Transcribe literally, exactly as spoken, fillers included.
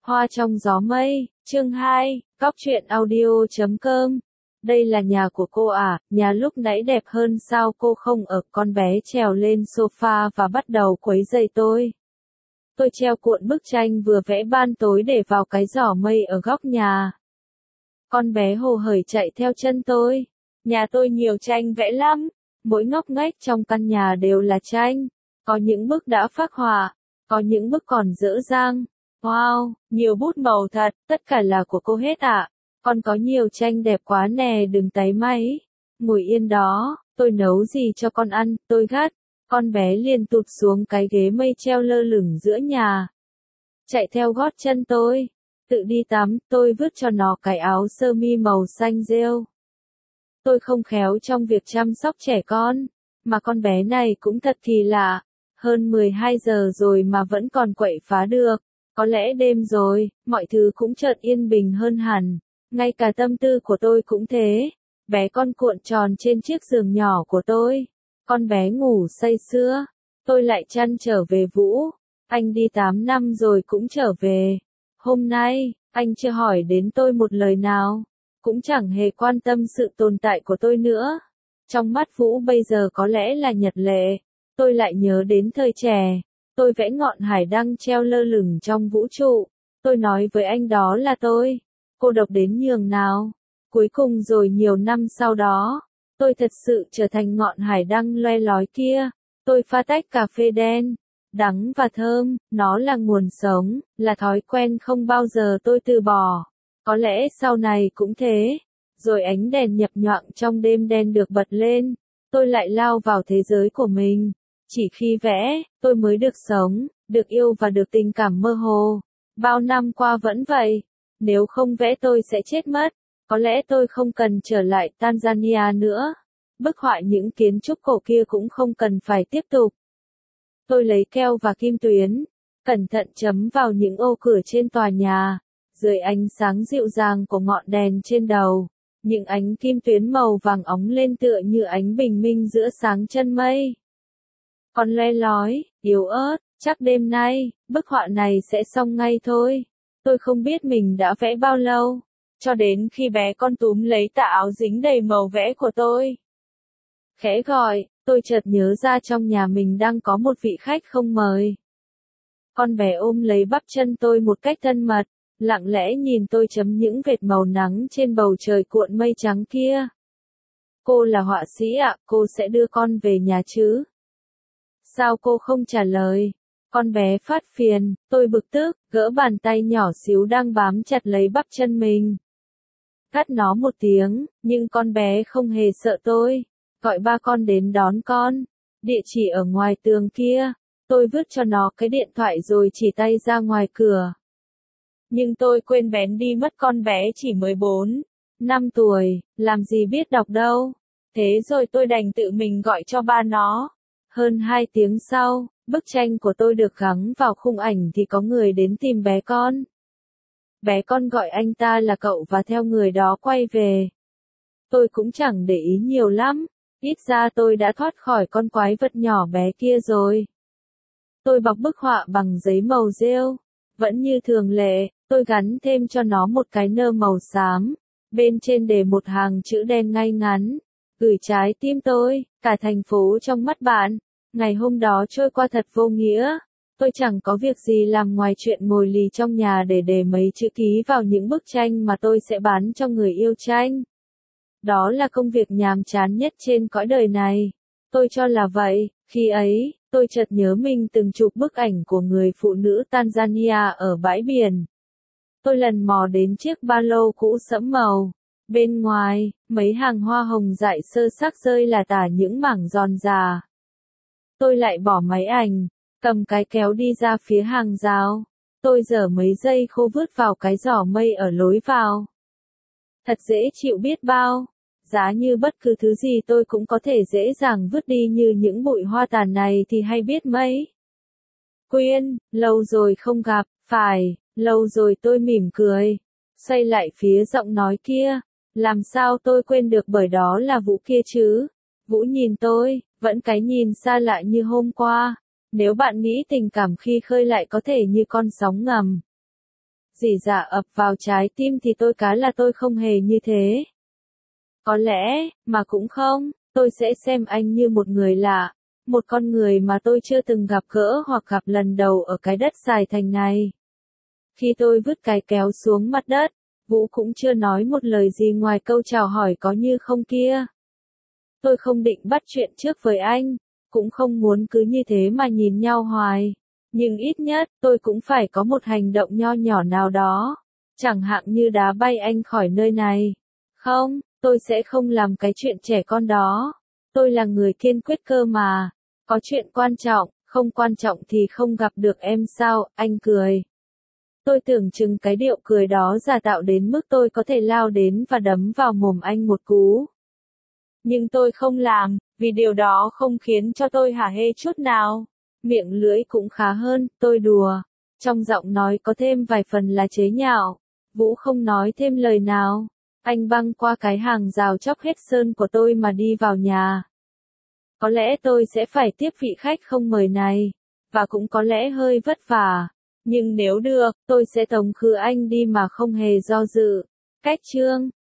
Hoa trong gió mây, chương hai, Cóc truyện audio chấm com. Đây là nhà của cô à, nhà lúc nãy đẹp hơn sao cô không ở? Con bé trèo lên sofa và bắt đầu quấy rầy tôi. Tôi treo cuộn bức tranh vừa vẽ ban tối để vào cái giỏ mây ở góc nhà. Con bé hồ hởi chạy theo chân tôi. Nhà tôi nhiều tranh vẽ lắm, mỗi ngóc ngách trong căn nhà đều là tranh. Có những bức đã phác họa, có những bức còn dở dang. Wow, nhiều bút màu thật, tất cả là của cô hết ạ. À? Con có nhiều tranh đẹp quá nè, đừng táy máy. Ngồi yên đó, tôi nấu gì cho con ăn, tôi gắt. Con bé liền tụt xuống cái ghế mây treo lơ lửng giữa nhà. Chạy theo gót chân tôi. Tự đi tắm, tôi vứt cho nó cái áo sơ mi màu xanh rêu. Tôi không khéo trong việc chăm sóc trẻ con. Mà con bé này cũng thật kỳ lạ. Hơn mười hai giờ rồi mà vẫn còn quậy phá được. Có lẽ đêm rồi, mọi thứ cũng chợt yên bình hơn hẳn. Ngay cả tâm tư của tôi cũng thế. Bé con cuộn tròn trên chiếc giường nhỏ của tôi. Con bé ngủ say sưa. Tôi lại chăn trở về Vũ. Anh đi tám năm rồi cũng trở về. Hôm nay, anh chưa hỏi đến tôi một lời nào. Cũng chẳng hề quan tâm sự tồn tại của tôi nữa. Trong mắt Vũ bây giờ có lẽ là nhật lệ. Tôi lại nhớ đến thời trẻ. Tôi vẽ ngọn hải đăng treo lơ lửng trong vũ trụ. Tôi nói với anh đó là tôi. Cô độc đến nhường nào. Cuối cùng rồi nhiều năm sau đó, tôi thật sự trở thành ngọn hải đăng loe lói kia. Tôi pha tách cà phê đen, đắng và thơm, nó là nguồn sống, là thói quen không bao giờ tôi từ bỏ. Có lẽ sau này cũng thế. Rồi ánh đèn nhập nhoạng trong đêm đen được bật lên. Tôi lại lao vào thế giới của mình. Chỉ khi vẽ, tôi mới được sống, được yêu và được tình cảm mơ hồ. Bao năm qua vẫn vậy. Nếu không vẽ tôi sẽ chết mất. Có lẽ tôi không cần trở lại Tanzania nữa. Bức họa những kiến trúc cổ kia cũng không cần phải tiếp tục. Tôi lấy keo và kim tuyến, cẩn thận chấm vào những ô cửa trên tòa nhà. Dưới ánh sáng dịu dàng của ngọn đèn trên đầu, những ánh kim tuyến màu vàng óng lên tựa như ánh bình minh giữa sáng chân mây. Còn loe lói, yếu ớt, chắc đêm nay, bức họa này sẽ xong ngay thôi. Tôi không biết mình đã vẽ bao lâu, cho đến khi bé con túm lấy tà áo dính đầy màu vẽ của tôi. Khẽ gọi, tôi chợt nhớ ra trong nhà mình đang có một vị khách không mời. Con bé ôm lấy bắp chân tôi một cách thân mật, lặng lẽ nhìn tôi chấm những vệt màu nắng trên bầu trời cuộn mây trắng kia. Cô là họa sĩ ạ, cô sẽ đưa con về nhà chứ? Sao cô không trả lời? Con bé phát phiền, tôi bực tức, gỡ bàn tay nhỏ xíu đang bám chặt lấy bắp chân mình. Cắt nó một tiếng, nhưng con bé không hề sợ tôi. Gọi ba con đến đón con. Địa chỉ ở ngoài tường kia. Tôi vứt cho nó cái điện thoại rồi chỉ tay ra ngoài cửa. Nhưng tôi quên bén đi mất con bé chỉ mới bốn, năm tuổi, làm gì biết đọc đâu. Thế rồi tôi đành tự mình gọi cho ba nó. Hơn hai tiếng sau, bức tranh của tôi được gắn vào khung ảnh thì có người đến tìm bé con. Bé con gọi anh ta là cậu và theo người đó quay về. Tôi cũng chẳng để ý nhiều lắm, ít ra tôi đã thoát khỏi con quái vật nhỏ bé kia rồi. Tôi bọc bức họa bằng giấy màu rêu. Vẫn như thường lệ, tôi gắn thêm cho nó một cái nơ màu xám. Bên trên để một hàng chữ đen ngay ngắn. Gửi trái tim tôi, cả thành phố trong mắt bạn. Ngày hôm đó trôi qua thật vô nghĩa. Tôi chẳng có việc gì làm ngoài chuyện ngồi lì trong nhà để để mấy chữ ký vào những bức tranh mà tôi sẽ bán cho người yêu tranh. Đó là công việc nhàm chán nhất trên cõi đời này. Tôi cho là vậy. Khi ấy, tôi chợt nhớ mình từng chụp bức ảnh của người phụ nữ Tanzania ở bãi biển. Tôi lần mò đến chiếc ba lô cũ sẫm màu. Bên ngoài, mấy hàng hoa hồng dại sơ xác rơi là tả những mảng giòn già. Tôi lại bỏ máy ảnh, cầm cái kéo đi ra phía hàng rào. Tôi giở mấy giây khô vứt vào cái giỏ mây ở lối vào. Thật dễ chịu biết bao. Giá như bất cứ thứ gì tôi cũng có thể dễ dàng vứt đi như những bụi hoa tàn này thì hay biết mấy. Quyên, lâu rồi không gặp, phải, lâu rồi. Tôi mỉm cười. Xoay lại phía giọng nói kia. Làm sao tôi quên được, bởi đó là Vũ kia chứ. Vũ nhìn tôi, vẫn cái nhìn xa lạ như hôm qua. Nếu bạn nghĩ tình cảm khi khơi lại có thể như con sóng ngầm. rỉ dạ ập vào trái tim thì tôi cá là tôi không hề như thế. Có lẽ, mà cũng không, tôi sẽ xem anh như một người lạ, một con người mà tôi chưa từng gặp gỡ hoặc gặp lần đầu ở cái đất dài thành này. Khi tôi vứt cái kéo xuống mặt đất, Vũ cũng chưa nói một lời gì ngoài câu chào hỏi có như không kia. Tôi không định bắt chuyện trước với anh, cũng không muốn cứ như thế mà nhìn nhau hoài. Nhưng ít nhất, tôi cũng phải có một hành động nho nhỏ nào đó. Chẳng hạn như đá bay anh khỏi nơi này. Không, tôi sẽ không làm cái chuyện trẻ con đó. Tôi là người kiên quyết cơ mà. Có chuyện quan trọng, không quan trọng thì không gặp được em sao, anh cười. Tôi tưởng chừng cái điệu cười đó giả tạo đến mức tôi có thể lao đến và đấm vào mồm anh một cú. Nhưng tôi không làm, vì điều đó không khiến cho tôi hả hê chút nào. Miệng lưỡi cũng khá hơn, tôi đùa. Trong giọng nói có thêm vài phần là chế nhạo. Vũ không nói thêm lời nào. Anh băng qua cái hàng rào chóc hết sơn của tôi mà đi vào nhà. Có lẽ tôi sẽ phải tiếp vị khách không mời này. Và cũng có lẽ hơi vất vả. Nhưng nếu được, tôi sẽ tống khứ anh đi mà không hề do dự. Cách chương